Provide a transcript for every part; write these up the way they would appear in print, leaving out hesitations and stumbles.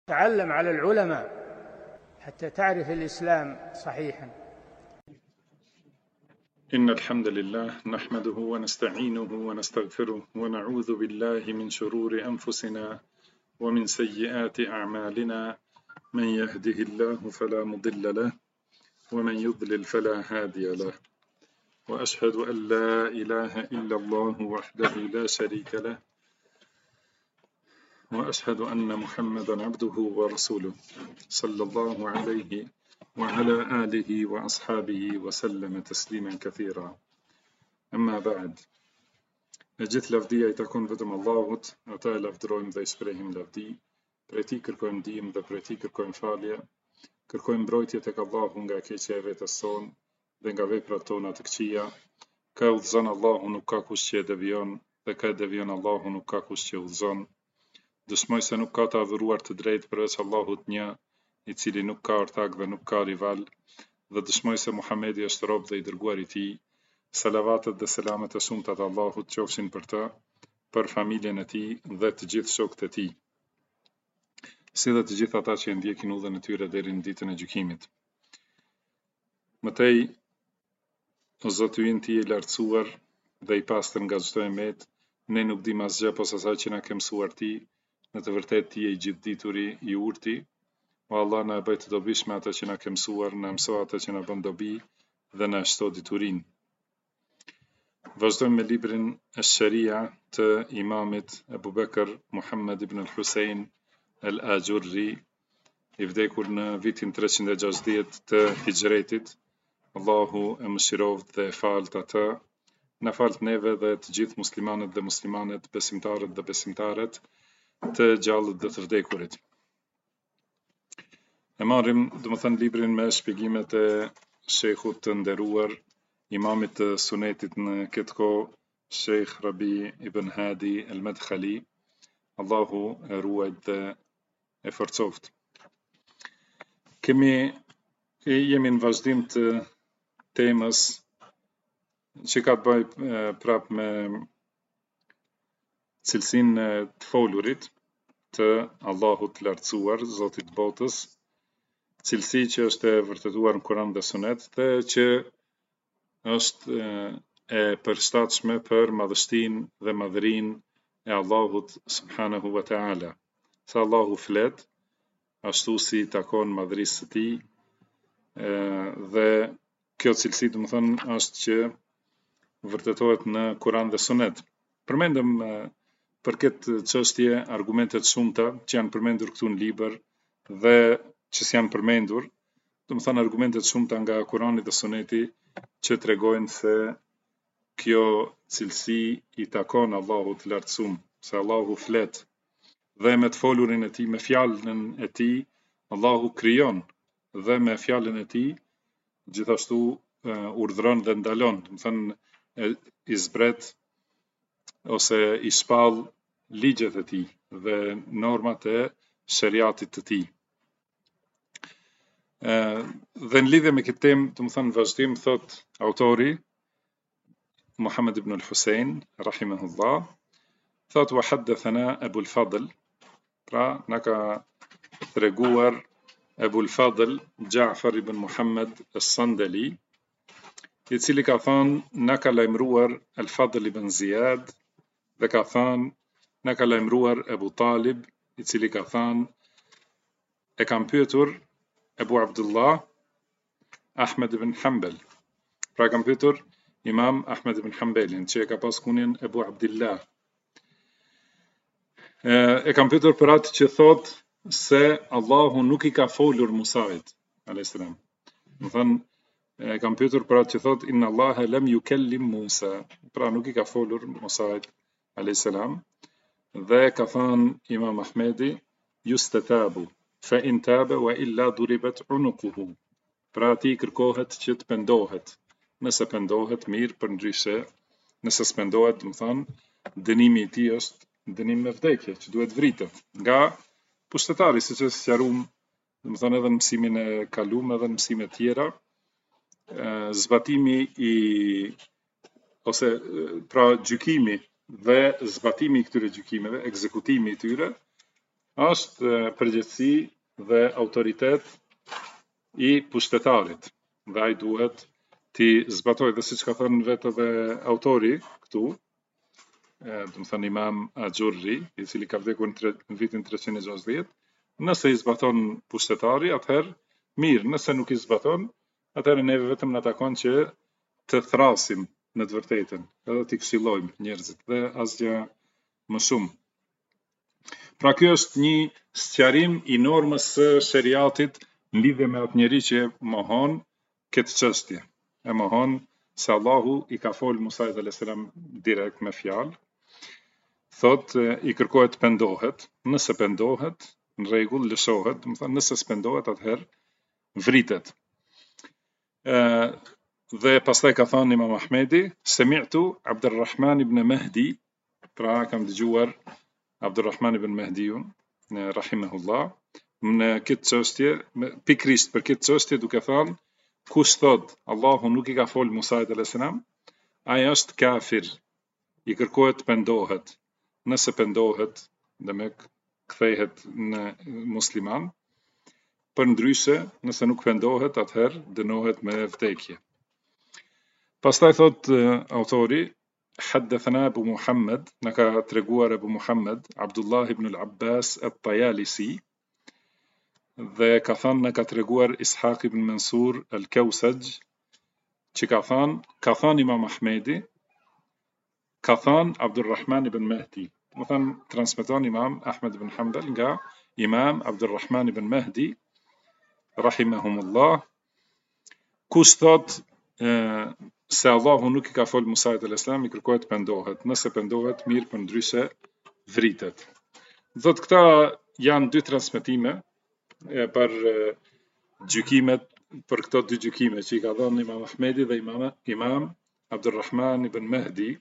تعلم على العلماء حتى تعرف الإسلام صحيحا. إن الحمد لله نحمده ونستعينه ونستغفره ونعوذ بالله من شرور أنفسنا ومن سيئات أعمالنا، من يهده الله فلا مضل له ومن يضلل فلا هادي له، وأشهد أن لا إله إلا الله وحده لا شريك له، وأشهد أن محمدا عبده ورسوله صلى الله عليه وعلى آله وأصحابه وسلم تسليما كثيرا. أما بعد, gjithë lavdia I takon vetëm Allahut, ata e lavdrojmë dhe I shprehim lavdi, prej Tij kërkojmë ndihmë dhe prej Tij kërkojmë falje, kërkojmë mbrojtje tek Allahu nga keqja e vetes sonë dhe nga veprat tona të këqija. Ka udhëzon Allahu, nuk ka kush që e devion, dhe ka devion Allahu, nuk ka kush që udhëzon. Dëshmoj se nuk ka të adhuruar të drejtë përveç Allahut një, I cili nuk ka ortak dhe nuk ka rival, dhe dëshmoj se Muhamedi është rob dhe I dërguar I Tij. Salavatet dhe selamet e shumta të Allahut qofshin për të, për familjen e tij dhe të gjithë shokët e tij, si dhe të gjithë ata që e ndjekin udhën e tyre deri në ditën e gjykimit. Mëtej, o Zoti ynë Ti I lartësuar dhe I pastër nga çdo emet, ne nuk dim asgjë posa asaj që na ke mësuar Ti, në të vërtetë Ti je I gjithdituri, I urti, o Allah na e bëj të dobishme atë që na ke mësuar, na mëso atë që na bën dobi dhe na shto diturinë. Vazhdojmë me librin Ash-Sharia të imamit Ebu Bekr Muhammed ibn al-Husein al-Ajurri, I vdekur në vitin 360 të Hijretit. Allahu e mëshiroft dhe e falt atë, na falt neve dhe të gjithë muslimanët dhe muslimanet, besimtarët dhe besimtaret, të gjallët dhe të vdekurit. E marrim, domethënë, librin me shpjegimet e shejkhut të nderuar, imamit të sunetit në këtë kohë, Sheikh Rabi ibn Hadi al-Madkhali, Allahu e ruajt dhe e forcoft. Jemi në vazhdim të temës që ka të bëjë prap me cilësinë e të folurit të Allahut të lartësuar, Zotit botës, cilësi që është e vërtetuar në Kur'an dhe Sunet dhe që është e përshtatshme për madhështinë dhe madhërinë e Allahut subhanahu wa ta'ala. Sa Allahu flet, ashtu si takon madhërisë së Tij, dhe kjo cilësi domethënë është që vërtetohet në Kur'an dhe Sunet. Përmendëm për këtë çështje argumente të shumta që janë përmendur këtu në libër dhe që s'janë përmendur, domethënë argumente të shumta nga Kur'ani dhe Suneti që tregojnë se kjo cilësi I takon Allahut të lartësuar, se Allahu flet dhe me të folurin e Tij, me fjalën e Tij, Allahu krijon dhe me fjalën e Tij gjithashtu urdhëron dhe ndalon, domethënë I zbret ose I shpall ligjet e Tij dhe normat e shariatit të Tij. Dhe në lidhje me këtë temë, domethënë vazhdim, thot autori Muhammed ibn al-Husein rahimahullah, thot wa haddathana Abu al-Fadl, pra na ka treguar Abu al-Fadl Ja'far ibn Muhammad as-Sandali, I cili ka thënë na ka lajmëruar Al-Fadl ibn Ziyad, dhe ka thënë na ka lajmëruar Abu Talib, I cili ka thënë e kam pyetur Abu Abdullah Ahmed ibn Hanbal, pra kam pyetur Imam Ahmed ibn Hanbalin, që e ka pas kunjen Abu Abdullah. E kam pyetur për atë që thot se Allahu nuk I ka folur Musait alayhis salam. Domethënë e kam pyetur për atë që thot inna Allaha lam yukallim Musa, pra nuk I ka folur Musait alayhis salam, dhe ka thënë Imam Ahmedi yustatabu fa in taba wa illa duribat unuquhu, pra ati kërkohet që të pendohet, nëse pendohet mirë, për ndryshe nëse s'pendohet, domethënë dënimi I tij është dënim me vdekje, që duhet vritet nga pushtetari, siç është sqaruar domethënë edhe në mësimin e kaluar edhe në mësime të tjera. Zbatimi ose pra gjykimi dhe zbatimi I këtyre gjykimeve, ekzekutimi I tyre, është përgjegjësi dhe autoritet i pushtetarit dhe ai duhet ti zbatoj dhe siç ka thënë vetë edhe autori këtu, do të thënë Imam Axhurri, i cili ka vdekur në vitin 360, nëse i zbaton pushtetari, atëherë mirë, nëse nuk i zbaton, atëherë neve vetëm na takon që të thrasim në të vërtetën, edhe t'i këshillojmë njerëzit dhe asgjë më shumë. Pra kjo është një sqarim i normës së sheriatit në lidhje me atë njeri që mohon këtë çështje. E mohon se Allahu i ka folë Musait a.s. direkt me fjalë, thot i kërkohet pendohet, nëse pendohet, në rregull lëshohet, do të thënë nëse s'pendohet atëherë vritet. Dhe pastaj ka thënë Imam Ahmedi, semi'tu Abdurrahman ibn Mahdi, pra kam dëgjuar Abdurrahman ibn Mahdiun, rahimahullah, në këtë çështje, pikërisht për këtë çështje duke thënë, kush thot Allahu nuk i ka folë Musait a.s., ai është kafir, i kërkohet pendohet. Nëse pendohet, demek kthehet në musliman, përndryshe nëse nuk pendohet, atëherë dënohet me vdekje. Pastaj thot autori, حدثنا أبو محمد نكا ترجوار أبو محمد عبد الله بن العباس الطيالسي dhe ka thënë në ka treguar Ishaq ibn Mansur al-Kausaj që ka thënë Imam Ahmedi, ka thënë Abdurrahman ibn Mahdi, më thënë transmeton Imam Ahmed ibn Hanbal nga Imam Abdurrahman ibn Mahdi rahimahumullah, kush thot se Allahu nuk i ka folë Musait a.s. i kërkohet pendohet, nëse pendohet mirë, përndryshe vritet. Thot këta janë dy transmetime për gjykimet, për këto dy gjykime që i ka dhënë Imam Ahmedi dhe Imam Abdurrahman ibn Mahdi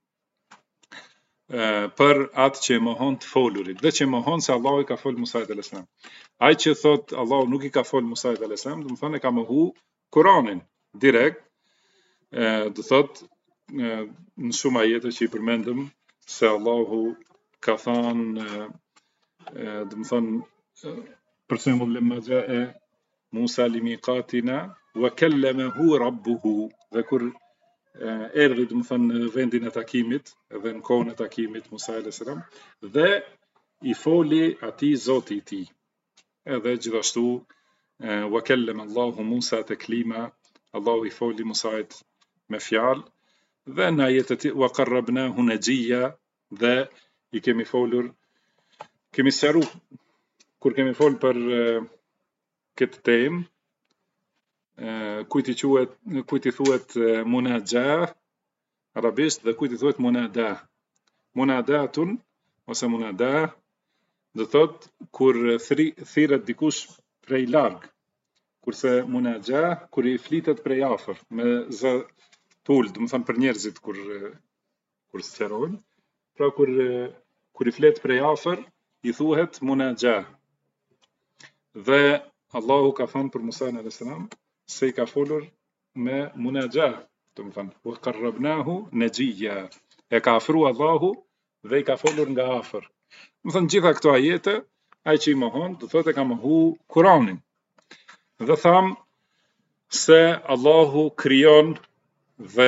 për atë që mohon të folurit dhe që mohon se Allahu i ka folë Musait a.s. Ai që thot Allahu nuk i ka folë Musait a.s., do të thonë e ka mohu Kur'anin direkt, do thot në shumë ajete që i përmendëm se Allahu ka thënë, do të thonë për shembull lemma jaa Musa limiqatina wa kallamahu rabbuhu, dhe kur erdhi do të thonë në vendin e takimit dhe në kohën e takimit Musa a.s. dhe i foli atij Zoti i tij. Edhe gjithashtu wa kallama Allahu Musa taklima, Allahu i foli Musait me fjalë, dhe në ajetet wa qarrabnahu najiyya, dhe i kemi folur, kemi sqaru kur kemi folur për këtë temë, kujt i thuhet munajah arabisht dhe kujt i thuhet munada. Munadatun ose munadah do thot kur thirret dikush prej larg, kurse munajah kur i flitet prej afër me zë tul, do të thon për njerëzit kur sqarojnë, pra kur i flet prej afër i thuhet munajah. Dhe Allahu ka thënë për Musa a.s. se i ka folur me munajah, do të thon wa qarrabnahu najiyya, e ka afruar Allahu dhe i ka folur nga afër. Do thon gjitha këto ajete, ai që i mohon, do thotë e ka mohu Kur'anin. Dhe tham se Allahu krijon dhe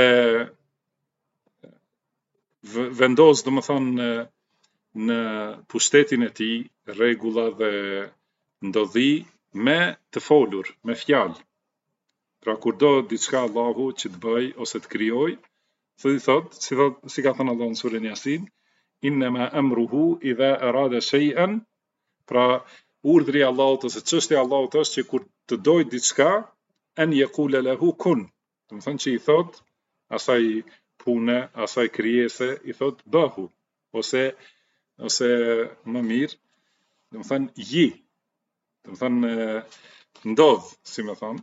vendos, do të thonë në pushtetin e tij rregulla dhe ndodhi me të folur, me fjalë. Pra kur do diçka Allahu që të bëj ose të krijoj, si ka thënë Allahu në surën Yasin, innama amruhu idha arada shay'an, pra urdhri i Allahut ose çështja e Allahut është që kur të doj diçka, an yaqula lahu kun, do të thonë që i thot asaj pune, asaj krijese, i thot bëhu, ose më mirë, do të thonë ji, do të thonë ndodh, si më thonë,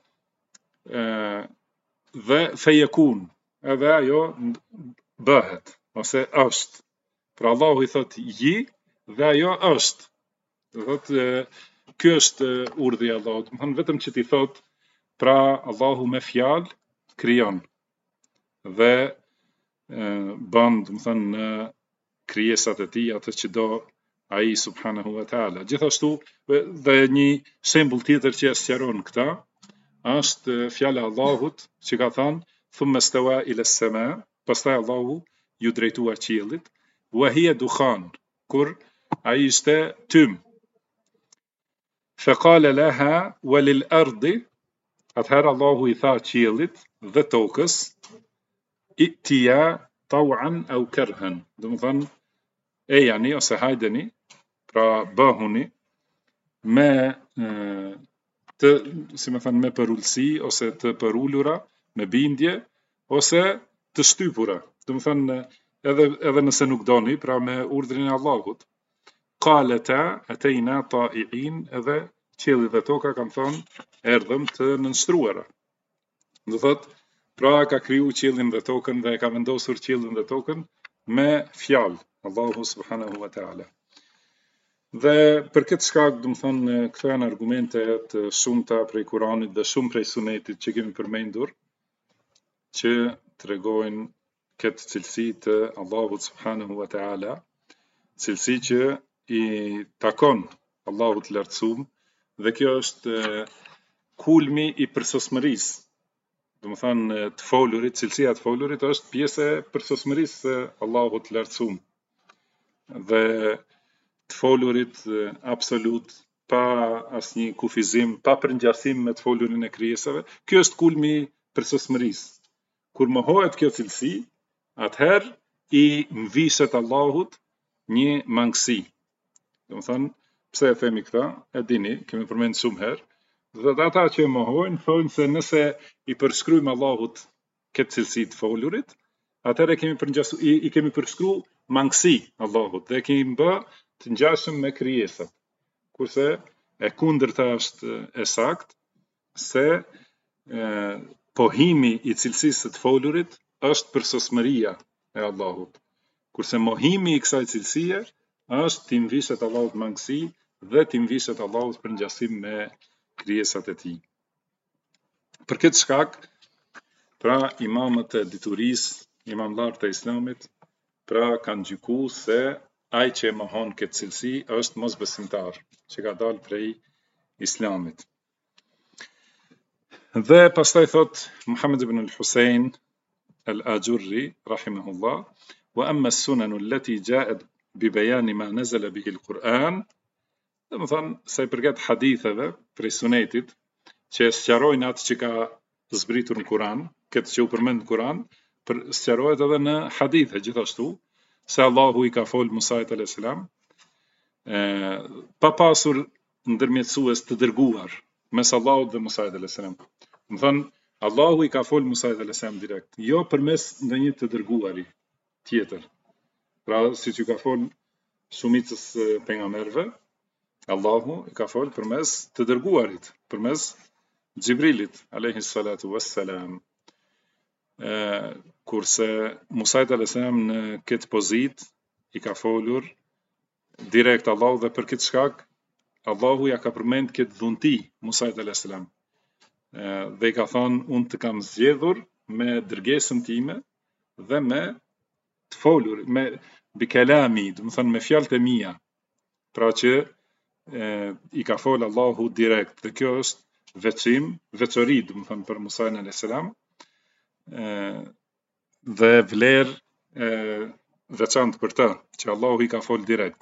dhe fejekun, edhe ajo bëhet, ose është. Pra Allahu i thot ji dhe ajo është. Do thot ky është urdhri i Allahut, do thonë vetëm që ti thot, pra Allahu me fjalë krijon dhe bën, do të thonë në krijesat e tij atë që do ai subhanahu wa taala. Gjithashtu dhe një shembull tjetër që e sqaron këta është fjala e Allahut që ka thënë thumma stawa ila as-sama, pastaj Allahu ju drejtua qiellit, wa hiya dukhan, kur ai ishte tym. Faqala laha wa lil ardi, atëherë Allahu i tha qiellit dhe tokës, i'tiya taw'an aw karhan, do të thënë ejani ose hajdeni, pra bëhuni me të, si më thënë, me përullësi ose të përullura, me bindje ose të shtypura, do të thënë edhe nëse nuk doni, pra me urdhrin e Allahut. Qalata atayna ta'i'in, edhe qielli dhe toka kanë thënë erdhëm të nënshtruara. Do thotë, pra ka kriju qiellin dhe tokën dhe ka vendosur qiellin dhe tokën me fjalë, Allahu subhanahu wa taala. Dhe për këtë shkak, do të thonë, këto janë argumente të shumta prej Kuranit dhe shumë prej Sunetit që kemi përmendur, që tregojnë këtë cilësi të Allahut subhanahu wa taala, cilësi që i takon Allahut lartësuam, dhe kjo është kulmi i përsosmërisë. Do të thonë, të folurit, cilësia e të folurit është pjesë e përsosmërisë së Allahut lartësuam. Dhe të folurit absolut, pa asnjë kufizim, pa përngjasim me të folurin e krijesave, ky është kulmi i përsosmërisë. Kur mohohet kjo cilësi, atëherë i mvishet Allahut një mangësi. Do të thonë, pse e themi këtë? E dini, kemi përmendur shumë herë. Dhe ata që e mohojnë thonë se nëse i përshkruajmë Allahut këtë cilësi të folurit, atëherë i kemi përshkruar mangësi Allahut dhe kemi bë të ngjashëm me krijesat. Kurse e kundërta është e saktë, se pohimi i cilësisë së të folurit është përsosmëria e Allahut. Kurse mohimi i kësaj cilësie është të mvishet Allahut mangësi dhe të mvishet Allahut përngjasim me krijesat e tij. Për këtë shkak, pra imamët e diturisë, imamllarët e Islamit, pra kanë gjykuar se ai që e mohon këtë cilësi është mosbesimtar, që ka dalë prej Islamit. Dhe pastaj thot Muhammed ibn al-Husayn al-Ajurri rahimahullah, wa amma as-sunan allati ja'at bi bayan ma nazala bihi al-Quran, do të thonë sa i përket haditheve prej sunetit që sqarojnë atë që ka zbritur në Kur'an, këtë që u përmend në Kur'an, sqarohet edhe në hadithe gjithashtu, se Allahu i ka fol Musait alayhis salam, pa pasur ndërmjetësues të dërguar mes Allahut dhe Musait alayhis salam. Do thonë, Allahu i ka fol Musait alayhis salam direkt, jo përmes ndonjë të dërguari tjetër. Pra, siç i ka fol shumicës pejgamberëve, Allahu i ka fol përmes të dërguarit, përmes Xhibrilit alayhi salatu wassalam. Kurse Musait alayhis salam në këtë pozitë i ka folur direkt Allahu, dhe për këtë shkak Allahu ja ka përmend këtë dhunti Musait alayhis salam. Dhe i ka thonë, unë të kam zgjedhur me dërgesën time dhe me të folur, me bikelami, do të thonë me fjalët e mia. Pra që i ka fol Allahu direkt, dhe kjo është veçori, do të thonë për Musa'in alayhis salam, dhe vlerë veçantë për të, që Allahu i ka fol direkt.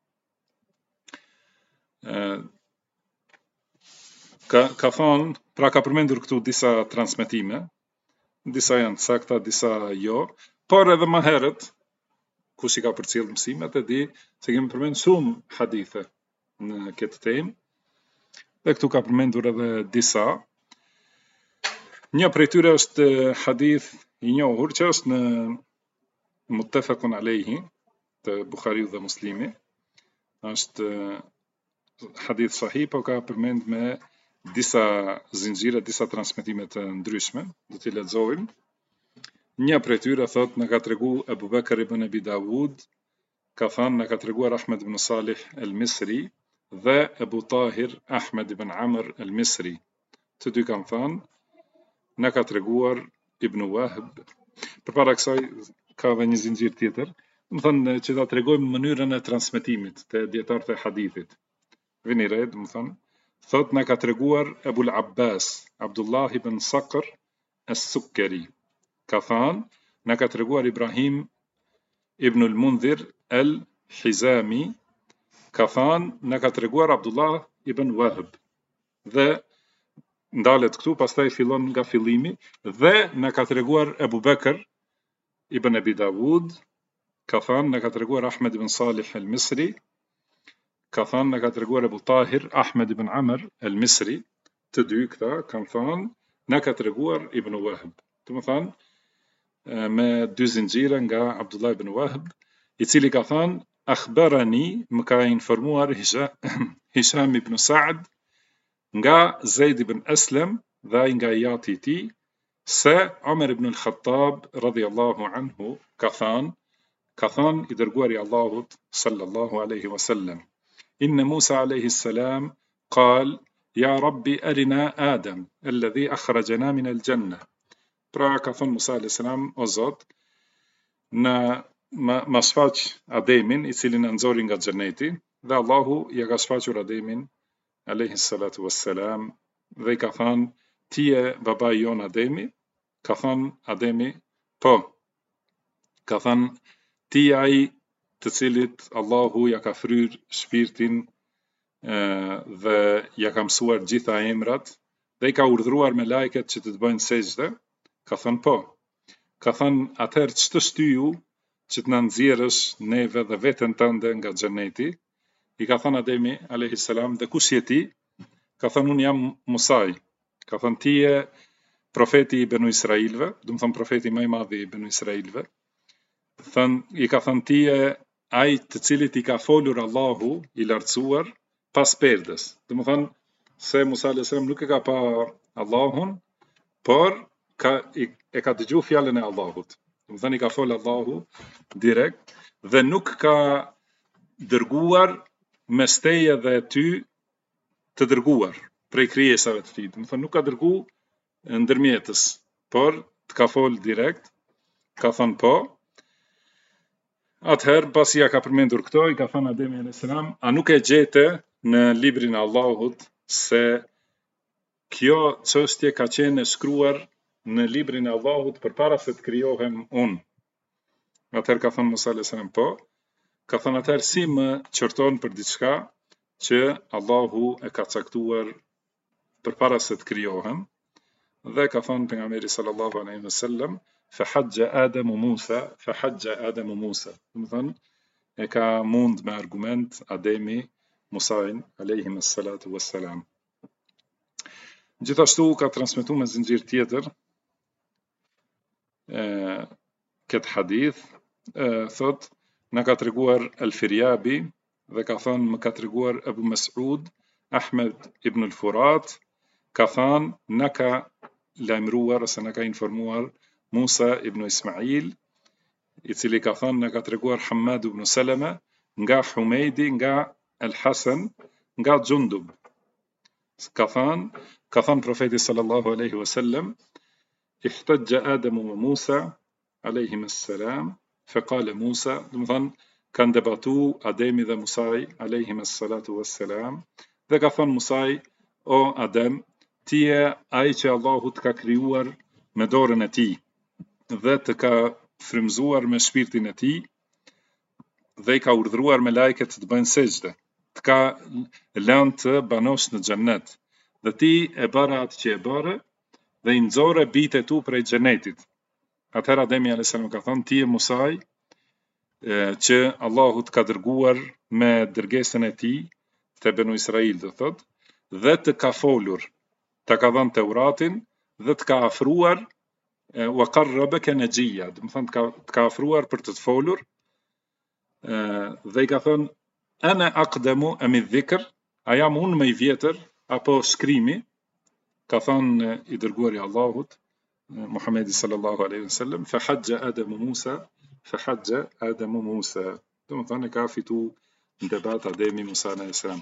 Ka thonë, pra ka përmendur këtu disa transmetime, disa janë të sakta, disa jo, por edhe më herët, kush i ka përcjellë mësimet e di se kemi përmendur shumë hadithe në këtë temë, dhe këtu ka përmendur edhe disa. Një prej tyre është hadith i njohur që është në Muttafaqun alayhi të Buhariu dhe Muslimi. Është hadith sahih, po ka përmend me disa zinxhire, disa transmetime të ndryshme, do t'i lexojmë. Një prej tyre thot, na ka treguar Abu Bakr ibn Abi Dawud, ka thënë, na ka treguar Ahmed ibn Salih al-Misri dhe Abu Tahir Ahmed ibn Amr al-Misri. Të dy kanë thënë, na ka treguar Ibn Wahb. Përpara kësaj ka edhe një zinxhir tjetër, më thënë që ta tregojmë mënyrën e transmetimit të dietarëve të hadithit. Vini re, më thënë, thot na ka treguar Ebul Abbas, Abdullah ibn Sakr as-Sukkari. Ka thënë, na ka treguar Ibrahim ibn al-Mundhir al-Hizami, ka thënë, na ka treguar Abdullah ibn Wahb. Dhe ndalet këtu, pastaj fillon nga fillimi, dhe na ka treguar Ebu Bekr ibn Abi Dawud, ka thënë, na ka treguar Ahmed ibn Salih al-Misri, ka thënë, na ka treguar Ebu Tahir Ahmed ibn Amr al-Misri, të dy këta kanë thënë, na ka treguar Ibn Wahb. Të më thënë, me dy zinxhire nga Abdullah ibn Wahb, i cili ka thënë, akhbarani, më ka informuar Hisham ibn Sa'd, nga Zaid ibn Aslam dhe nga jati i tij se Omer ibn al-Khattab radhiyallahu anhu ka thënë i dërguari i Allahut sallallahu alaihi wasallam, inna Musa alaihi salam qal ya rabbi arina Adam alladhi akhrajana min al-janna. Pra ka thënë Musa alaihi salam, o Zot, ma shfaq Ademin i cili na nxori nga xheneti, dhe Allahu ja ka shfaqur Ademin alayhi salatu wassalam, dhe i ka thënë, ti je babai jon Ademi? Ka thënë Ademi, po. Ka thënë, ti je ai të cilit Allahu ja ka fryrë shpirtin dhe ja ka mësuar gjitha emrat, dhe i ka urdhëruar me lajket që të bëjnë sejdë? Ka thënë po. Ka thënë, atëherë ç'të shtyju që të na nxjerrësh neve dhe veten tënde nga xheneti? I ka thënë Ademi alayhi salam, dhe kush je ti? Ka thënë, unë jam Musaj. Ka thënë, ti je profeti i Benu Israilve, do të thënë profeti më i madh i Benu Israilve. I ka thënë, ti je ai të cilit i ka folur Allahu i lartësuar pas perdes. Do të thënë se Musa alayhis salam nuk e ka pa Allahun, por e ka dëgjuar fjalën e Allahut. Do të thënë i ka folur Allahu direkt dhe nuk ka dërguar mes teje dhe ty të dërguar prej krijesave të tij. Do të thënë nuk ka dërguar ndërmjetës, por të ka fol direkt. Ka thënë po. Atëherë pasi ja ka përmendur këto, i ka thënë Ademi alayhis salam, a nuk e gjete në librin e Allahut se kjo çështje ka qenë e shkruar në librin e Allahut përpara se të krijohem unë? Atëherë ka thënë Musa alayhis salam po. Ka thënë, atëherë si më qorton për diçka që Allahu e ka caktuar përpara se të krijohem? Dhe ka thënë pejgamberi sallallahu alaihi wasallam, fa hajja Adamu Musa, fa hajja Adamu Musa. Do të thënë e ka mund me argument Ademi Musain alaihi salatu wassalam. Gjithashtu ka transmetuar me zinxhir tjetër këtë hadith, thot, na ka treguar Al-Firyabi dhe ka thënë më ka treguar Abu Mas'ud Ahmed ibn al-Furat, ka thënë na ka lajmëruar ose na ka informuar Musa ibn Ismail, i cili ka thënë na ka treguar Hammad ibn Salama nga Humejdi, nga Al-Hasan, nga Gjundub. Ka thënë profeti sallallahu alaihi wasallam, ihtajja Adamu wa Musa alayhim assalam, faqala Musa, do të thënë kanë debatu Ademi dhe Musai alayhim assalatu wassalam, dhe ka thënë Musai, o Adem, ti je ai që Allahu të ka krijuar me dorën e tij dhe të ka frymzuar me shpirtin e tij dhe i ka urdhëruar me lajket të bëjnë sejdë, të ka lënë të banosh në xhennet, dhe ti e bëre atë që e bëre dhe i nxore bijtë tu prej xhenetit. Atëherë Ademi alayhis salam ka thënë, ti je Musai që Allahu të ka dërguar me dërgesën e tij te Benu Israil, do thotë, dhe të ka folur, të ka dhënë Teuratin dhe të ka afruar wa qarrabaka najiyya, do të thënë të ka afruar për të folur, dhe i ka thënë ana aqdamu am adh-dhikr, a jam unë më i vjetër apo shkrimi? Ka thënë i dërguari i Allahut Muhamedi sallallahu alaihi wasallam, fa hajja Adamu Musa, fa hajja Adamu Musa. Do të thënë ka fitu në debat Ademi Musa alayhis salam.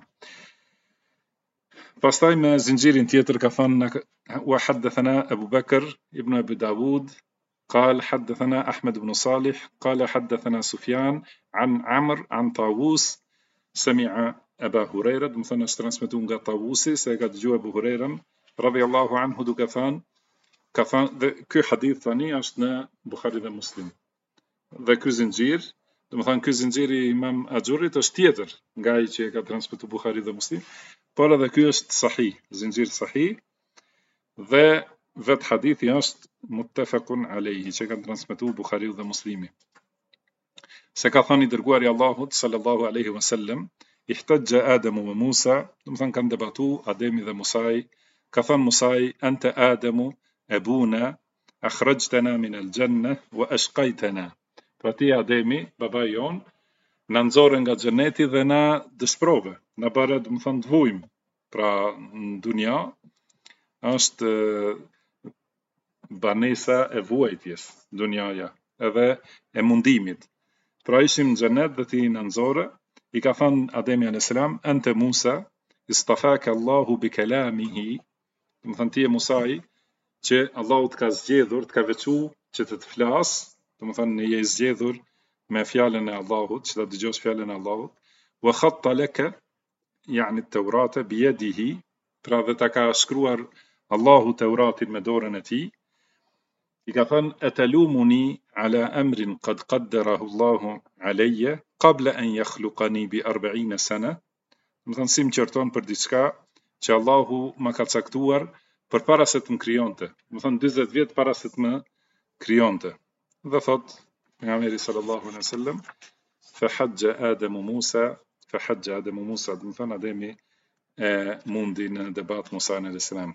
Pastaj me zinxhirin tjetër ka thënë wa haddathana Abu Bakr ibn Abi Dawud قال حدثنا أحمد بن صالح قال حدثنا سفيان عن عمرو عن طاووس سمع أبا هريرة مثلا استرسمتون قا طاووسي سيقد جو أبو هريرة رضي الله عنه دو كفان كو حديث ثاني أشنا بخاري ذا مسلم ذا كو زنجير مثلا كو زنجير إمام أجوري تشتيتر قاي شيء كترانسمتو بخاري ذا مسلم بارا ذا كو صحيح زنجير صحيح ذات حديث ياشت متفق عليه شكل ترانسمتو بخاري وذا مسلمي سكاثاني درقواري الله صلى الله عليه وسلم احتج آدم وموسى مثلا كان دباتو آدم ذا موسى كثان موسى أنت آدم أبونا أخرجتنا من الجنة وأشقيتنا فاتي آدمي بابايون ننظرن جنتي ذنا دشبروفه نبارد مثلا دفويم pra دنيا është banesa e vuajtjes, dunjaja, edhe e mundimit. Pra ishim në xhenet dhe ti në nxorë, i ka thënë Ademi a.s. Ente Musa, istafaka Allahu bi kalamihi, do të thënë ti e Musai, që Allahu të ka zgjedhur, të ka veçu që të flasë, do të thënë je zgjedhur me fjalën e Allahut, që ta dëgjosh fjalën e Allahut, wa khatta laka, yani at-Taurata bi yadihi, pra dhe ta ka shkruar Allahu Teuratin me dorën e tij, i ka thënë atalumuni ala amrin qad qaddarahu Allahu alayya qabla an yakhluqani bi 40 sana, do të thënë si më qerton për diçka që Allahu më ka caktuar përpara se të më krijonte, do të thënë 40 vjet para se të më krijonte. Dhe thot pejgamberi sallallahu alaihi wasallam fa hajja Adamu Musa, do të thënë Ademi e mundi në debat Musa alayhis salam.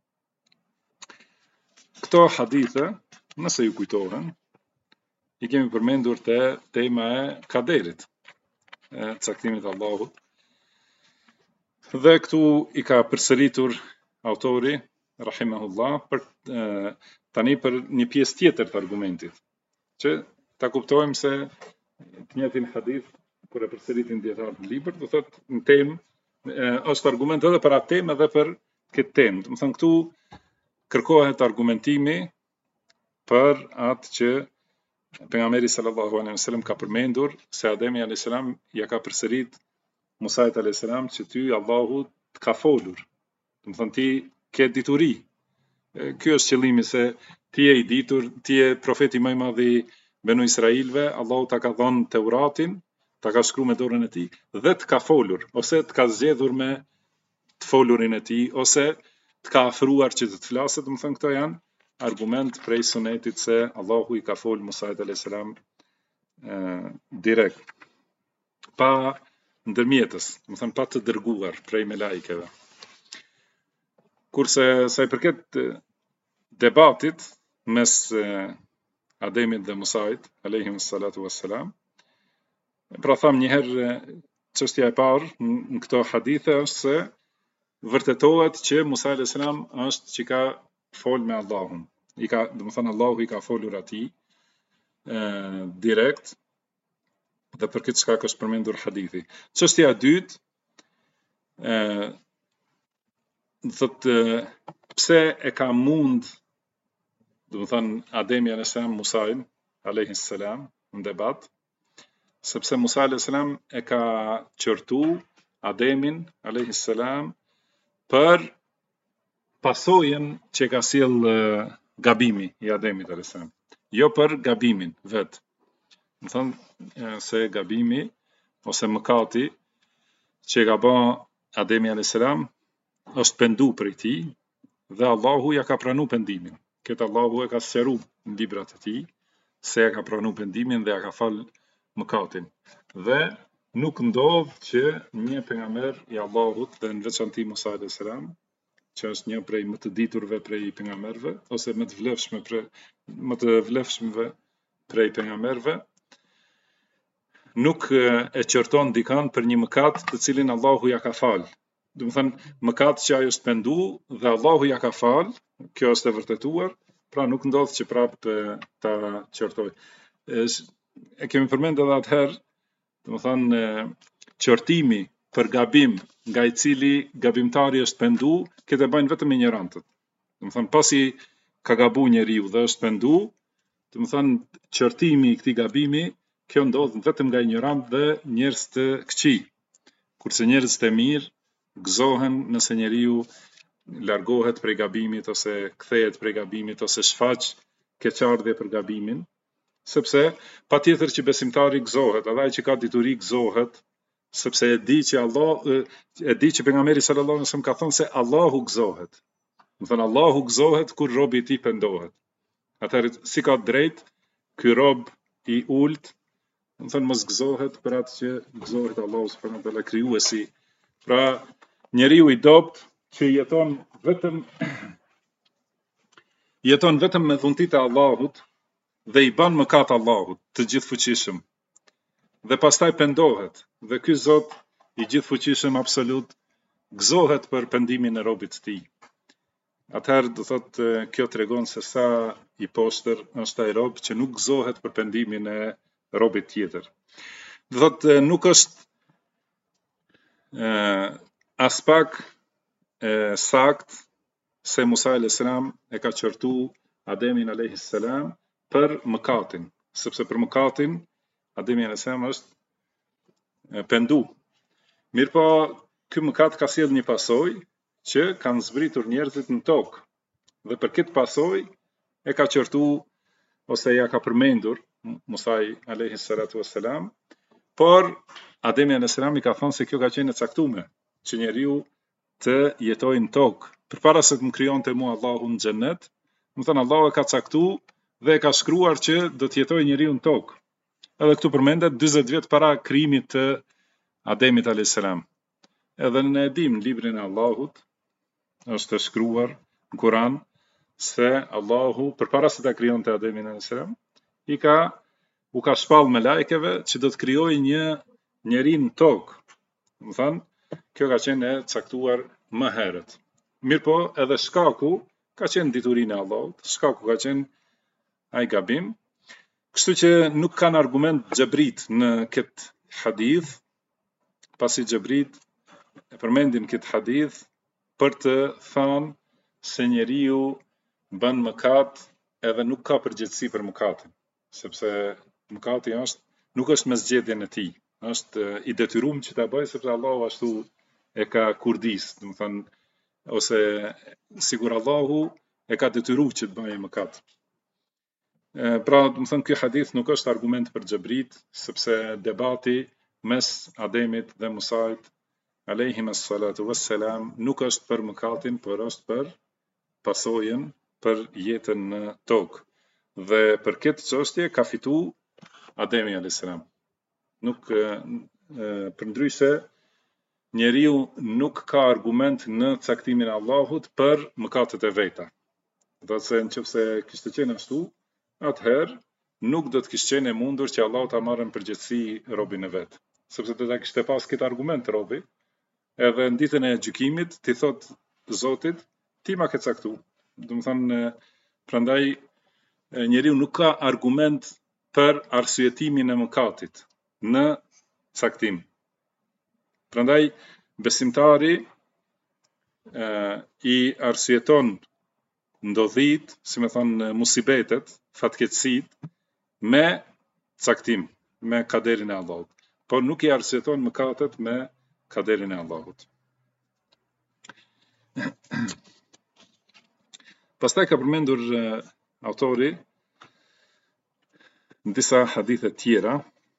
Këto hadithe, nëse ju kujtohen, i kemi përmendur te tema e kaderit, caktimit Allahut. Dhe këtu i ka përsëritur autori, rahimahullah, për tani për një pjesë tjetër të argumentit, që ta kuptojmë se të njëjtin hadith kur e përsëritin dietarët në libër, do thotë në temë është argument edhe për atë temë edhe për këtë temë. Do të thënë këtu kërkohet argumentimi për atë që pejgamberi sallallahu alaihi wasallam ka përmendur se Ademi alayhis salam ja ka përsërit Musait alayhis salam që ty Allahu të ka folur. Do të thënë ti ke dituri. Ky është qëllimi se ti je i ditur, ti je profeti më i madh i Benu Israilve, Allahu ta ka dhënë Teuratin, ta ka shkruar me dorën e tij dhe të ka folur, ose të ka zgjedhur me të folurin e tij, ose të ka afruar që të flasë, do të thënë këto janë argument prej sunetit se Allahu i ka fol Musait alayhis salam direkt, pa ndërmjetës, do të thënë pa të dërguar prej melajkeve. Kurse sa i përket debatit mes Ademit dhe Musait alayhim salatu wassalam, pra tham një herë çështja e parë në këto hadithe është se vërtetohet që Musa alayhis salam është që ka fol me Allahun. Do të thënë Allahu i ka folur atij direkt dhe për këtë shkak është përmendur hadithi. Çështja e dytë thotë pse e ka mund, do të thënë Ademi alayhis salam Musain alayhis salam në debat, sepse Musa alayhis salam e ka qortu Ademin alayhis salam për pasojën që ka sjell gabimi i Ademit alayhis salam, jo për gabimin vet. Do thënë se gabimi ose mëkati që ka bë Ademi alayhis salam është pendu për ti dhe Allahu ja ka pranu pendimin. Këtë Allahu e ka sqaru në librat e tij se ja ka pranu pendimin dhe ja ka fal mëkatin. Dhe nuk ndodh që një pejgamber i Allahut dhe në veçanti Musa alayhis salam, që është një prej më të diturve prej pejgamberëve ose më të vlefshmëve prej pejgamberëve, nuk e qorton dikën për një mëkat të cilin Allahu ja ka fal. Do të thënë mëkat që ai është pendu dhe Allahu ja ka fal, kjo është e vërtetuar, pra nuk ndodh që prapë ta qortoj. E kemi përmendur edhe atëherë, do të thënë qortimi për gabim nga i cili gabimtari është pendu, këtë e bajnë vetëm ignorantët. Do të thënë pasi ka gabu njeriu dhe është pendu, do të thonë qortimi i këtij gabimi, kjo ndodh vetëm nga ignorant dhe njerëz të këqij. Kurse njerëzit e mirë gëzohen nëse njeriu largohet prej gabimit ose kthehet prej gabimit ose shfaq keqardhje për gabimin, sepse patjetër që besimtari gëzohet, edhe ai që ka dituri gëzohet, sepse e di që pejgamberi sallallahu alajhi wasallam ka thënë se Allahu gëzohet. Do thënë Allahu gëzohet kur robi i tij pendohet. Atëherë si ka drejt ky rob i ult, do thënë mos gëzohet për atë që gëzohet Allahu subhanahu wa taala krijuesi. Pra njeriu i dopt që jeton vetëm me dhuntitë e Allahut dhe i bën mëkat Allahut të gjithfuqishëm. Dhe pastaj pendohet. Dhe ky Zot i gjithfuqishëm absolut gëzohet për pendimin e robit të tij. Atëherë do thotë kjo tregon se sa i poshtër është ai rob që nuk gëzohet për pendimin e robit tjetër. Do thotë nuk është as pak sakt se Musa alayhis salam e ka qortu Ademin alayhis salam për mëkatin, sepse për mëkatin Ademi alayhis salam është pendu. Mirpo ky mëkat ka sjellë një pasojë që kanë zbritur njerëzit në tokë. Dhe për këtë pasojë e ka qortu ose ja ka përmendur Musa alayhis salatu wassalam, por Ademi alayhis salam i ka thënë se kjo ka qenë e caktuar, që njeriu të jetojë në tokë. Përpara se të më krijonte mua Allahu në xhennet, do thënë Allahu e ka caktuar dhe e ka shkruar që do të jetojë njeriu në tokë. Edhe këtu përmendet 40 vjet para krijimit të Ademit alayhis salam. Edhe ne e dim në librin e Allahut është shkruar në Kur'an se Allahu përpara se ta krijonte Ademin alayhis salam u ka shpall me lajkeve që do të krijojë një njeri në tokë. Do thënë kjo ka qenë e caktuar më herët. Mirpo edhe shkaku ka qenë diturinë e Allahut, shkaku ka qenë ai gabim. Kështu që nuk kanë argument Xhabrit në këtë hadith, pasi Xhabrit e përmendin këtë hadith për të thënë se njeriu bën mëkat edhe nuk ka përgjegjësi për mëkatin, sepse mëkati nuk është me zgjedhjen e tij, është i detyruar që ta bëjë sepse Allahu ashtu e ka kurdis, do të thënë ose sigur Allahu e ka detyruar që të bëjë mëkat. Pra, do të thënë ky hadith nuk është argument për Xhabrit, sepse debati mes Ademit dhe Musait alayhimus salatu wassalam nuk është për mëkatin, por është për pasojën, për jetën në tokë. Dhe për këtë çështje ka fituar Ademi alayhis salam. Nuk përndryshe njeriu nuk ka argument në caktimin e Allahut për mëkatet e veta. Do të thënë nëse kishte qenë ashtu, atëherë nuk do të kishte qenë e mundur që Allahu ta marrë në përgjegjësi robin e vet, sepse do ta kishte pas këtë argument robi, edhe në ditën e gjykimit ti thot Zotit, ti ma ke caktu. Do të thënë prandaj njeriu nuk ka argument për arsyetimin e mëkatit në caktim. Prandaj besimtari i arsyeton ndodhit, si me thonë musibetet, fatkeqësit, me caktim, me kaderin e Allahut. Por nuk i arsyeton mëkatet me kaderin e Allahut. Pastaj ka përmendur autori në disa hadithe tjera,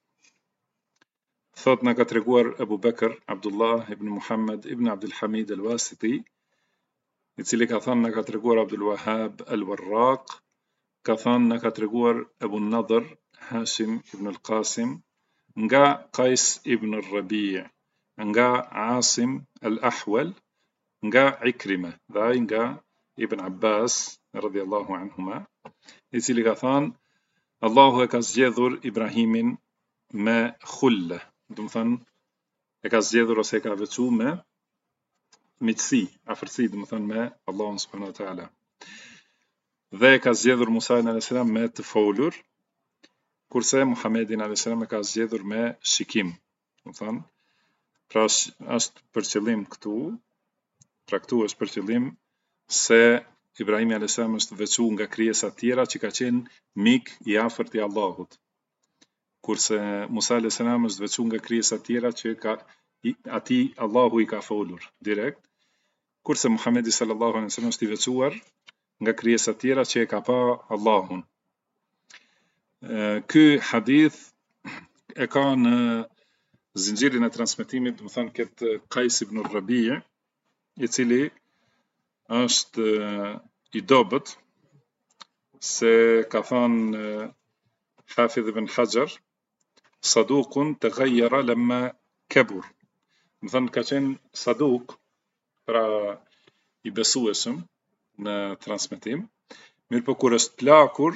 thot na ka treguar Abu Bekr Abdullah ibn Muhammad ibn Abdul Hamid al-Wasiti, i cili ka thënë na ka treguar Abdul Wahhab al-Warraq, ka thënë na ka treguar Abu Nadhr Hashim ibn al-Qasim, nga Qais ibn al-Rabi', nga Asim al-Ahwal, nga Ikrima, dhe ai nga Ibn Abbas radhiyallahu anhuma, i cili ka thënë Allahu e ka zgjedhur Ibrahimin me khulle, do të thënë e ka zgjedhur ose e ka veçuar me miqësi, afërsi, do të thënë me Allahun subhanahu wa taala. Dhe e ka zgjedhur Musa alayhis salam me të folur, kurse Muhamedit alayhis salam e ka zgjedhur me shikim. Do të thënë, pra është për qëllim këtu, pra këtu është për qëllim se Ibrahimi a.s. është veçu nga krijesat tjera që ka qenë mik i afërt i Allahut. Kurse Musa a.s. është veçu nga krijesat tjera që ati Allahu i ka folur direkt, kurse Muhamedi sallallahu alaihi wasallam është i veçuar nga krijesat tjera që e ka pa Allahun. Ky hadith e ka në zinxhirin e transmetimit, do të thonë këtë Qais ibn Rabi', i cili është i dobët, se ka thënë Hafidh ibn Hajar, saduqun taghayyara lamma kabur. Do të thonë ka qenë saduk, pra i besueshëm në transmetim, mirë po kur është plakur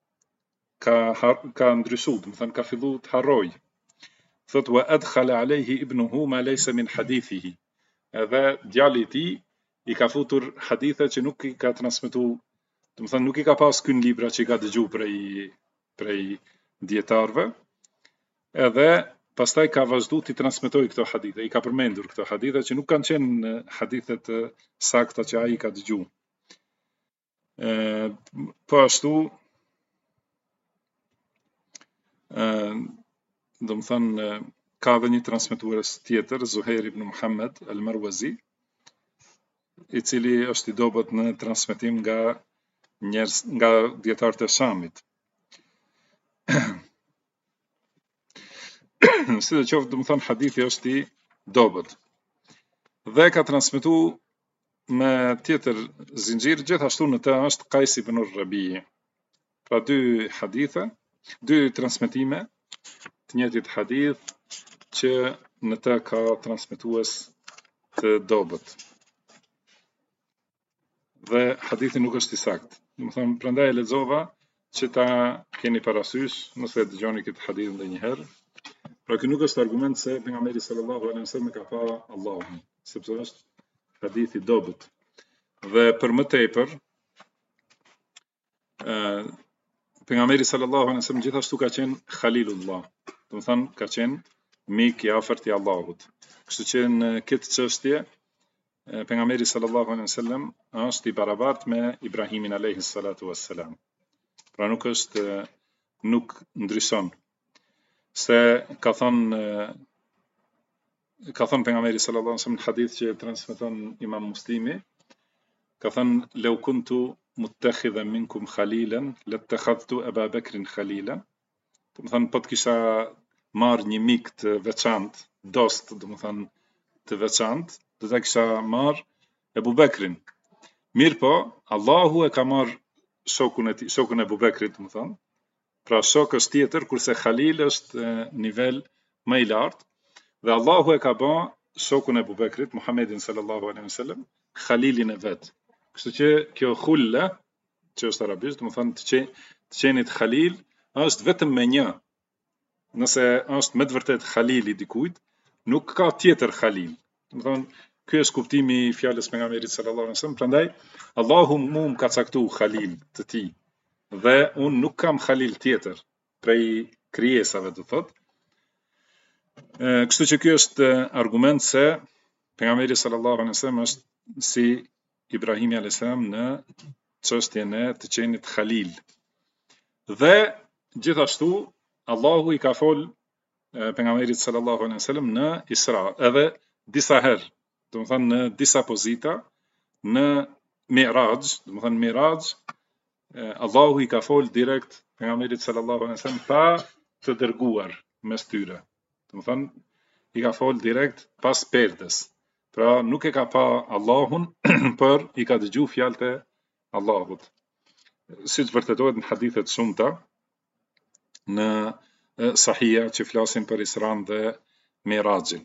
ka ndryshu, do të thonë ka fillu të harroj. Thot wa adkhala alayhi ibnuhu ma laysa min hadithihi. Edhe djali i tij i ka futur hadithe që nuk i ka transmetu, do të thonë nuk i ka pas kën libra që i ka dëgju prej dietarëve. Edhe pastaj ka vazhdu të transmetoj këto hadithe, i ka përmendur këto hadithe që nuk kanë qenë hadithet sakta që ai ka dëgju. Po ashtu, do të thonë ka dhe një transmetues tjetër, Zuhair ibn Muhammad al-Marwazi, i cili është i dobët në transmetim nga dietarët e Shamit. Si dhe qoftë, do të thonë hadithi është i dobët. Dhe ka transmetu me tjetër zinxhir, gjithashtu në të është Qais ibn Rabi'. Pra dy hadithe, dy transmetime të njëjtit hadith që në të ka transmetues të dobët. Dhe hadithi nuk është i saktë. Do të thonë prandaj e lexova që ta keni parasysh nëse dëgjoni këtë hadith ndonjëherë. Pra ky nuk është argument se pejgamberi sallallahu alaihi wasallam ka pa Allahun, sepse është hadith i dobët. Dhe për më tepër, pejgamberi sallallahu alaihi wasallam gjithashtu ka qenë Khalilullah, do të thonë ka qenë mik i afërt i Allahut. Kështu që në këtë çështje pejgamberi sallallahu alaihi wasallam është i barabartë me Ibrahimin alayhi salatu wassalam. Pra nuk ndryshon. Se ka thënë pejgamberi sallallahu alaihi wasallam në hadith që transmeton Imam Muslimi, ka thënë law kuntu muttakhidhan minkum khalilan lattakhadhtu Aba Bakrin khalilan. Do të thonë po të kisha marrë një mik të veçantë, dost, do të thonë të veçantë, do ta kisha marrë Ebu Bekrin. Mirë po, Allahu e ka marrë shokun e Ebu Bekrit, do të thonë. Pra shok është tjetër, kurse Khalil është nivel më i lartë, dhe Allahu e ka bë shokun e Ebu Bekrit, Muhammedin sallallahu alaihi wasallam, Khalilin e vet. Kështu që kjo khulla, që është arabisht, do të thonë të qenit Khalil, është vetëm me një. Nëse është me të vërtet Khalil i dikujt, nuk ka tjetër Khalil. Do të thonë, ky është kuptimi i fjalës pejgamberit sallallahu alaihi wasallam. Prandaj Allahu më ka caktuar Khalil të tij. Dhe unë nuk kam Khalil tjetër prej krijesave, do thotë. Kështu që ky është argument se pejgamberi sallallahu alaihi wasallam është si Ibrahimi alayhis salam në çështjen e të qenit Khalil. Dhe gjithashtu Allahu i ka fol pejgamberit sallallahu alaihi wasallam në Isra, edhe disa herë, do të thonë në disa pozita, në Mi'raj, do të thonë Mi'raj, Allahu i ka fol direkt pejgamberit sallallahu alaihi wasallam pa të dërguar mes tyre. Do të thonë i ka fol direkt pas perdes. Pra nuk e ka pa Allahun, për i ka dëgju fjalët e Allahut. Si të vërtetohet në hadithet shumëta, në Sahija që flasin për Isran dhe Mirajin.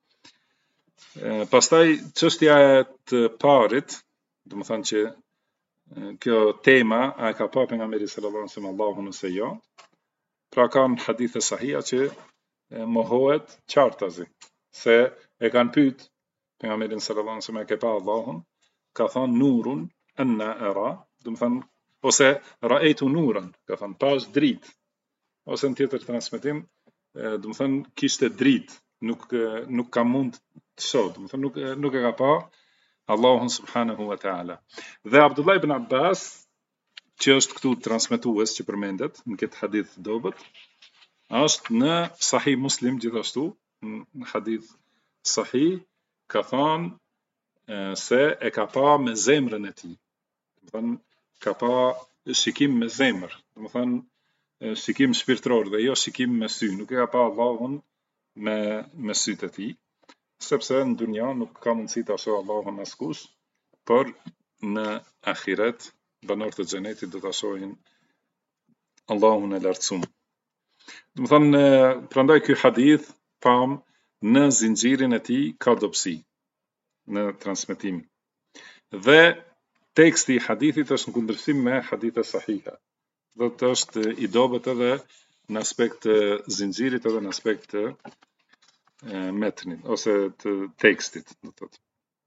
Pastaj çështja e të parit, do të thonë që kjo tema a ka pa pejgamberi sallallahu alaihi wasallam Allahun ose jo. Pra kanë hadithe Sahija që mohohet qartazi, se e kanë pyet pejgamberin sallallahu alaihi wasallam e ka pa Allahun, ka thënë nurun anna ara, do të thonë ose ra'aytu nuran, ka thënë pas dritë, ose në tjetër transmetim, do të thonë kishte dritë, nuk ka mund të shoh, do të thonë nuk e ka pa Allahun subhanahu wa ta'ala. Dhe Abdullah ibn Abbas, që është këtu transmetues që përmendet në këtë hadith dobët, është në Sahih Muslim gjithashtu, në hadith sahih, ka thonë se e ka pa me zemrën e tij. Do të thonë ka pa shikim me zemër, do të thonë shikim shpirtëror dhe jo shikim me sy, nuk e ka pa Allahun me sytë e tij, sepse në dunja nuk ka mundësi ta shohë Allahun askush, por në ahiret banorët e xhenetit do ta shohin Allahun e lartësuar. Do të thonë prandaj ky hadith pam në zinxhirin e tij ka dobësi në transmetim. Dhe teksti i hadithit është në kundërshtim me hadithe sahiha. Do të është i dobët edhe në aspekt të zinxhirit edhe në aspekt të metnit ose të tekstit, do të thotë.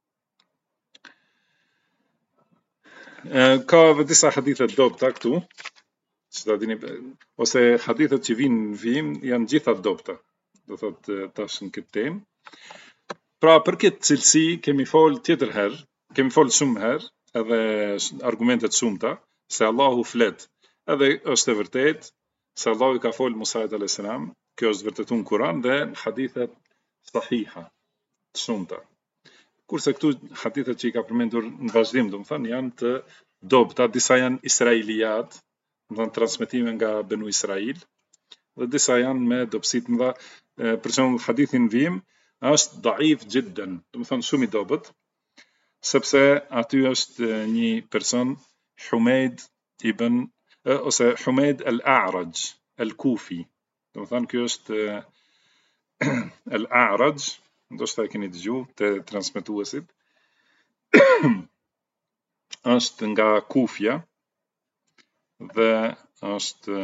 Ka edhe disa hadithe dobta këtu, që ta dini, ose hadithet që vinë në vijim janë gjitha dobta, do thotë tash në këtë temë. Pra për këtë cilësi kemi fol tjetër herë, kemi fol shumë herë, edhe argumentet shumëta, se Allahu flet, edhe është e vërtet se Allahu i ka fol Musait a.s. Kjo është vërtetuar në Kur'an dhe në hadithet sahiha, shumëta. Kurse këtu hadithet që i ka përmendur në vazhdim, do të thënë, janë të dobta, disa janë israiliat, do të thënë transmetime nga Benu Israil, dhe disa janë me dobësi të mëdha. Për shembull hadithin vim është daif jiddan, do të thënë shumë i dobët, sepse aty është një person Humeid ibn ose Humeid al-A'raj al-Kufi. Do të thënë ky është al-A'raj, ndoshta e keni dëgjuar te transmetuesit. Është nga Kufja dhe është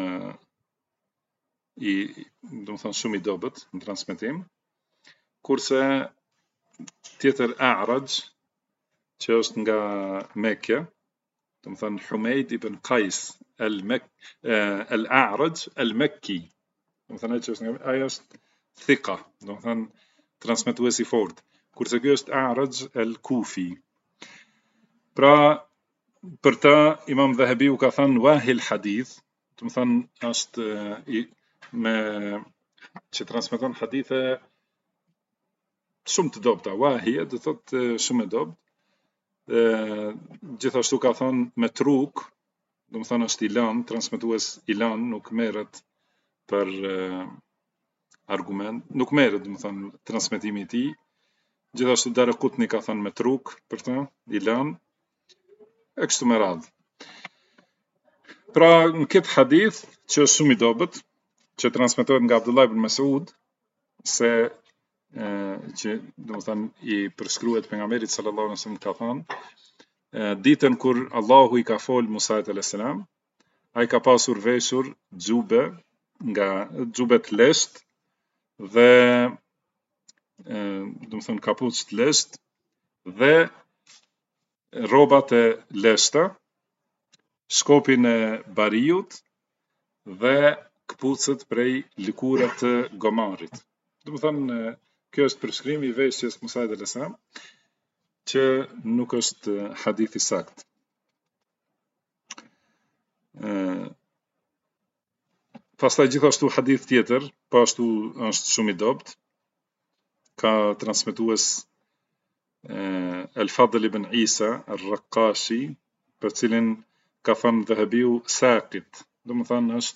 do të thënë shumë i dobët në transmetim. Kurse tjetër A'raj që është nga Mekja, do të thënë Humeid ibn Qais al-A'raj al-Mekki. Do të thënë që është nga ai është thika, do të thënë transmetues i fortë. Kurse ky është A'raj al-Kufi. Pra për ta Imam Dhahabiu ka thënë wahil hadith, do të thënë është me që transmeton hadithe shumë të dobta, wahia do thotë shumë e dobët. Gjithashtu ka thonë me truk, do të thonë është i lënë, transmetues i lënë, nuk merret për argument, nuk merret, do të thonë transmetimi i tij. Gjithashtu Daraqutni ka thënë me truk për të, i lënë, e kështu me radhë. Pra në këtë hadith që është shumë i dobët, që transmetohet nga Abdullah ibn Mas'ud, se që do të thënë i përshkruhet pejgamberit sallallahu alaihi wasallam ka thënë, ditën kur Allahu i ka fol Musait a.s. ai ka pasur veshur xhube nga xhubet lesht dhe do të thënë kapuç të lesht dhe rrobat e leshta, shkopin e bariut dhe këpucët prej lëkurët të gomarit. Do të thënë kjo është përshkrimi i veshjes Musait a.s. që nuk është hadith i saktë. Pastaj gjithashtu hadith tjetër, po ashtu është shumë i dobët, ka transmetues Al-Fadl ibn Isa Ar-Raqashi, për cilin ka thënë Dhahabiu saqit, do të thënë është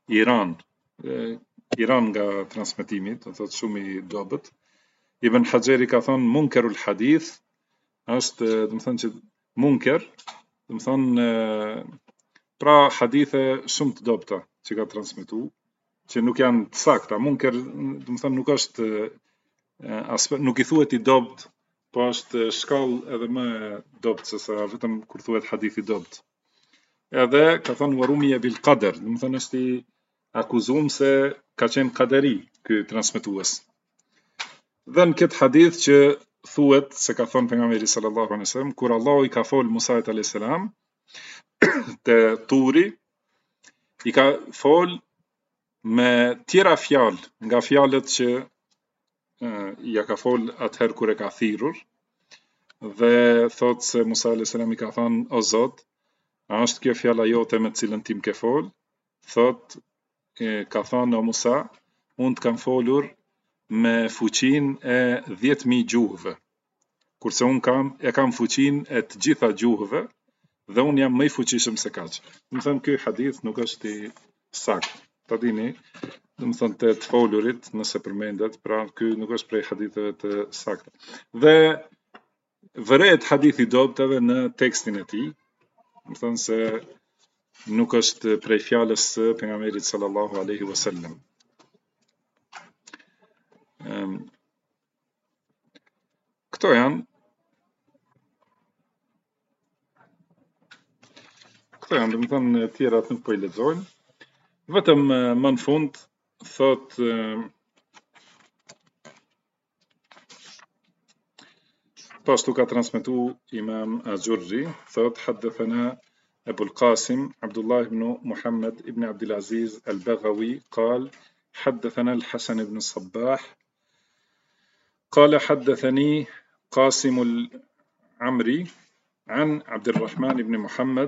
Iran nga transmetimi, do thotë shumë i dobët. Ibn Hajeri ka thënë munkarul hadith, është do të thënë që munker, do të thënë pra hadithe shumë të dobta që ka transmetuar, që nuk janë të sakta. Munker, do të thënë nuk është nuk i thuhet i dobët, po është shkallë edhe më dobët se sa vetëm kur thuhet hadith i dobët. Edhe ka thënë warumiya bil qadar, do të thënë është i akuzuar se ka qenë qaderi ky transmetues. Dhe në këtë hadith që thuhet se ka thënë pejgamberi sallallahu alaihi wasallam kur Allahu i ka fol Musait alayhis salam te Turi, i ka fol me tjera fjalë nga fjalët që ja ka fol atëherë kur e ka thirrur, dhe thot se Musa a.s. I ka thënë o Zot, a është kjo fjala jote me cilën ti më ke fol? Thot ka thënë o Musa, unë të kam folur me fuqinë e 10.000 gjuhëve, kurse unë kam fuqinë e të gjitha gjuhëve dhe unë jam më i fuqishëm se kaq. Do të thënë ky hadith nuk është i saktë. Ta dini, do të thënë të folurit nëse përmendet, pra ky nuk është prej haditheve të sakta. Dhe vëret hadithi dopt edhe në tekstin e tij, do të thënë se nuk është prej fjalës së pejgamberit sallallahu alaihi wasallam. Këto janë do të thënë tjerat nuk po i lexojmë. Vetëm më në fund thot pashtu ka transmetu Imam Ajurri, thot haddathana Abu al-Qasim Abdullah ibn Muhammad ibn Abdul Aziz al-Baghawi قال حدثنا الحسن بن الصباح قال حدثني قاسم العمري عن عبد الرحمن بن محمد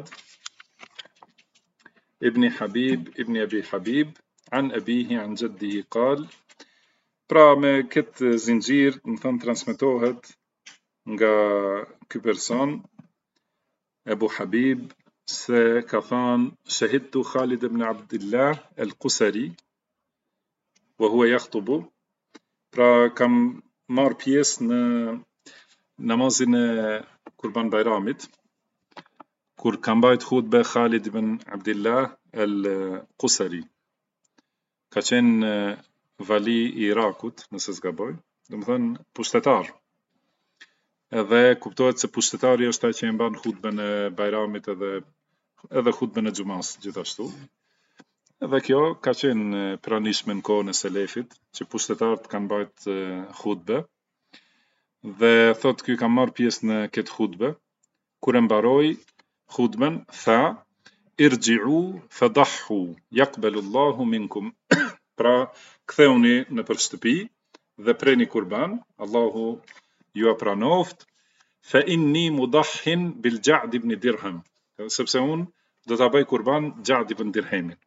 ابن حبيب ابن أبي حبيب عن أبيه عن جده قال pra me këtë zinxhir më thënë transmetohet nga ky person Ebu Habib se ka thënë shahidtu Khalid ibn Abdullah al-Qusari wa huwa yakhutubu, pra kam marr pjesë në namazin e Kurban Bayramit, kur ka mbajt hutbe Khalid ibn Abdullah al-Qusari, ka qenë vali i Irakut, nëse s'gaboj, do të thënë pushtetar. Edhe kuptohet se pustetari është ai që e mban hutben e Bayramit edhe hutben e xumas gjithashtu. Edhe kjo ka qenë pranishme në kohën e selefit, që pushtetarët kanë bajt hutbe. Dhe thot ky ka marr pjesë në këtë hutbe, kur e mbaroi hutben, tha irji'u fadahhu yaqbalu Allahu minkum. Pra ktheuni në për shtëpi dhe preni kurban, Allahu ju apranoft, fa inni mudahhin bil Ja'd ibn Dirham, sepse unë do ta bëj kurban Ja'd ibn Dirhamin.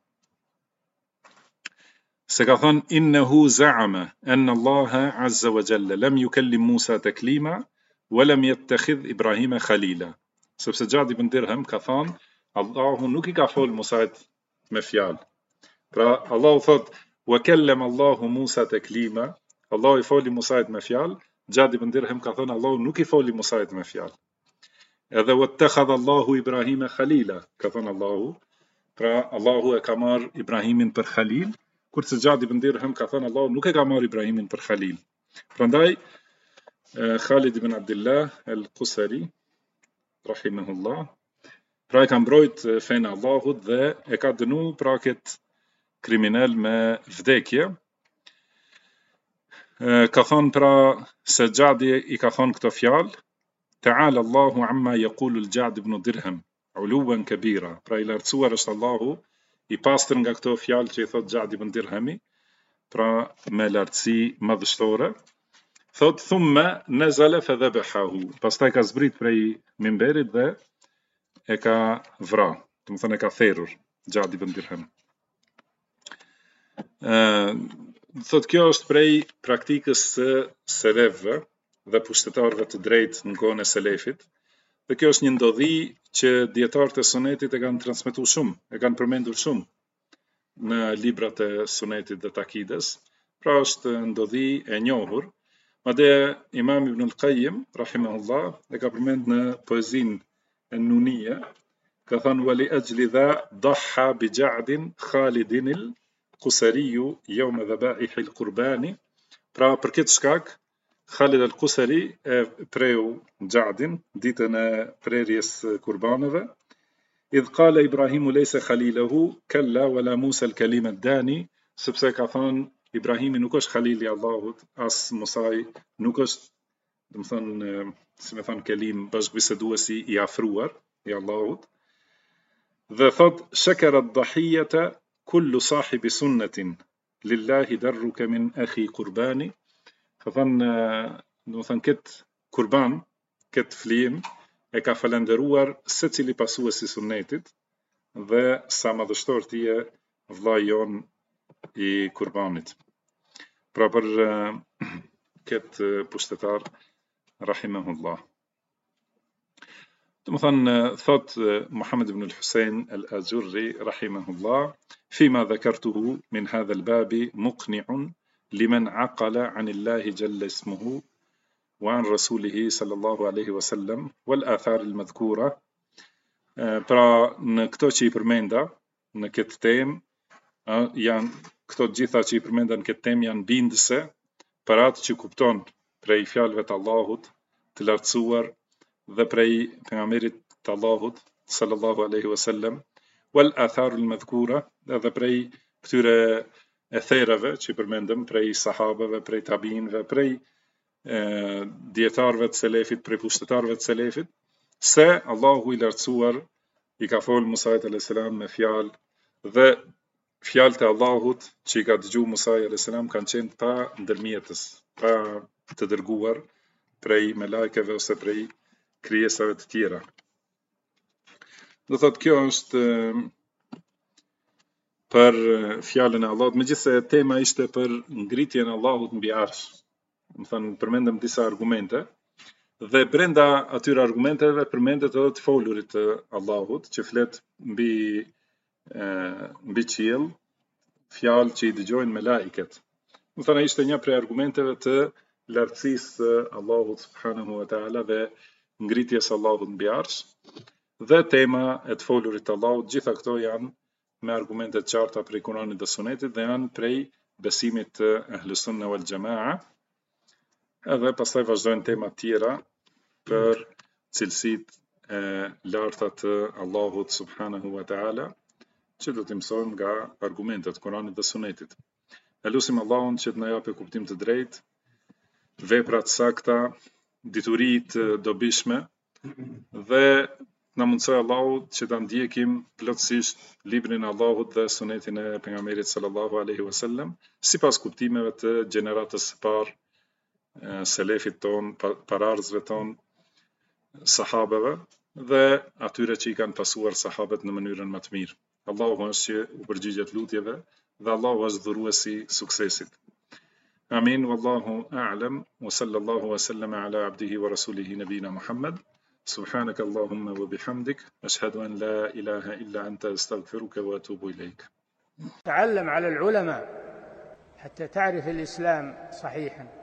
Se ka thënë innehu za'ama anna Allaha azza wa jalla lam yukallim Musa taklima wa lam yattakhidh Ibrahima khalila. Sepse Ja'd ibn Dirham ka thënë Allahu nuk I ka fol Musait me fjalë. Pra Allahu thot wa kallama Allahu Musa taklima, Allahu I foli Musait me fjalë, Ja'd ibn Dirham ka thënë Allahu nuk I foli Musait me fjalë. Edhe wattakhadha Allahu Ibrahima khalila, ka thënë Allahu, pra Allahu e ka marr Ibrahimin për khalil, kurse Ja'd ibn Dirham ka thënë Allahu nuk e ka marr Ibrahimin për khalil. Prandaj Khalid ibn Abdullah al-Qusari rahimahullah, pra e ka mbrojt fenë Allahut dhe e ka dënu pra këtë kriminal me vdekje. Ka thënë pra se Ja'di I ka thënë këto fjalë, ta'ala Allahu amma yaqulu al-Ja'd ibn Dirham uluwan kabira. Pra I lartësuar është Allahu I pastër nga këto fjalë që I thot Ja'd ibn Dirhami, pra me lartësi madhështore. Thot thumma nazala fa dhabahu, pastaj ka zbrit prej mimberit dhe e ka vra, do të thënë e ka therrur Ja'd ibn Dirham. Thot kjo është prej praktikës së selefëve dhe pushtetarëve të drejtë në kohën e selefit. Dhe kjo është një ndodhi që dietarët e sunetit e kanë transmetuar shumë, e kanë përmendur shumë në librat e sunetit dhe takides. Pra është ndodhi e njohur. Madje Imam Ibn al-Qayyim rahimahullah e ka përmend në poezinë e Nuniyya, ka thënë wali ajli dha dhaha bi Ja'din Khalidin al-Qusari yawm dhabaih al-qurbani. Pra për këtë shkak Khalid al-Qusari e preu Ja'din ditën e prerjes kurbaneve. Idh qala Ibrahimu laysa khalilahu kalla wala Musa al-kalim ad-dani, sepse ka thënë Ibrahimi nuk është khalili I Allahut, as Musai nuk është, do të thënë, si më thënë kelim bashkëbiseduesi I afruar I Allahut. Dhe thot shakara ad-dahiyata kullu sahibi sunnatin lillahi darruka min akhi qurbani. Ka thënë, do të thënë këtë kurban këtë flim e ka falenderuar secili pasues i sunetit dhe sa madhështor ti je vllai jon i kurbanit. Pra për këtë pushtetar rahimahullah. Të më thënë, thot Muhammed ibn al-Husayn al-Ajurri rahimahullah, fima dhakartuhu min hadha al-babi muqni'un liman aqala an Allahi jalla ismuhu wa an rasulihi sallallahu alaihi wasallam wal athar al-madhkura. Pra në këto që i përmenda në këtë temë janë këto gjitha që i përmenda në këtë temë janë bindëse për atë që kupton prej fjalëve të Allahut të lartësuar dhe prej pejgamberit të Allahut sallallahu alaihi wasallam wal atharul madhkura dhe prej këtyre etherave që i përmendëm prej sahabeve, prej tabiinëve, prej dietarëve të selefit, prej pushtetarëve të selefit, se Allahu i lartësuar i ka folë Musait alayhis salam me fjalë dhe fjalët e Allahut që i ka dëgjuar Musa alayhis salam kanë qenë pa ndërmjetës, pa të dërguar prej melekeve ose prej krijesave të tjera. Do thotë kjo është për fjalën e Allahut, megjithse tema ishte për ngritjen e Allahut mbi arsh. Më thënë, përmendëm disa argumente dhe brenda atyre argumenteve përmendet edhe të folurit të Allahut që flet mbi qiell, fjalë që i dëgjojnë melekët. Më thënë, ishte një prej argumenteve të lartësisë së Allahut subhanahu wa taala dhe ngritjes së Allahut mbi arsh dhe tema e të folurit të Allahut, gjitha këto janë me argumente të qarta prej Kuranit dhe Sunetit dhe janë prej besimit të Ahlus Sunna wal Jamaa. Edhe pastaj vazhdojnë tema tjera për cilësitë e larta të Allahut subhanahu wa taala, që do të mësojmë nga argumentet Kuranit dhe Sunetit. Elusim Allahun që të na japë kuptim të drejtë, vepra të sakta, dituritë dobishme dhe na mundsoj Allahu që ta ndjekim plotësisht librin e Allahut dhe sunetin e pejgamberit sallallahu alaihi wasallam sipas kuptimeve të gjeneratës së parë, selefit ton, paraardhësve ton, sahabeve dhe atyre që i kanë pasuar sahabët në mënyrën më të mirë. Allahu është që u përgjigjet lutjeve dhe Allahu është dhuruesi suksesit. Amin, wallahu a'lam, wa sallallahu wa sallama ala abdihi wa rasulihi nabina Muhammad. سبحانك اللهم وبحمدك أشهد أن لا إله إلا أنت أستغفرك وأتوب إليك. تعلم على العلماء حتى تعرف الإسلام صحيحا.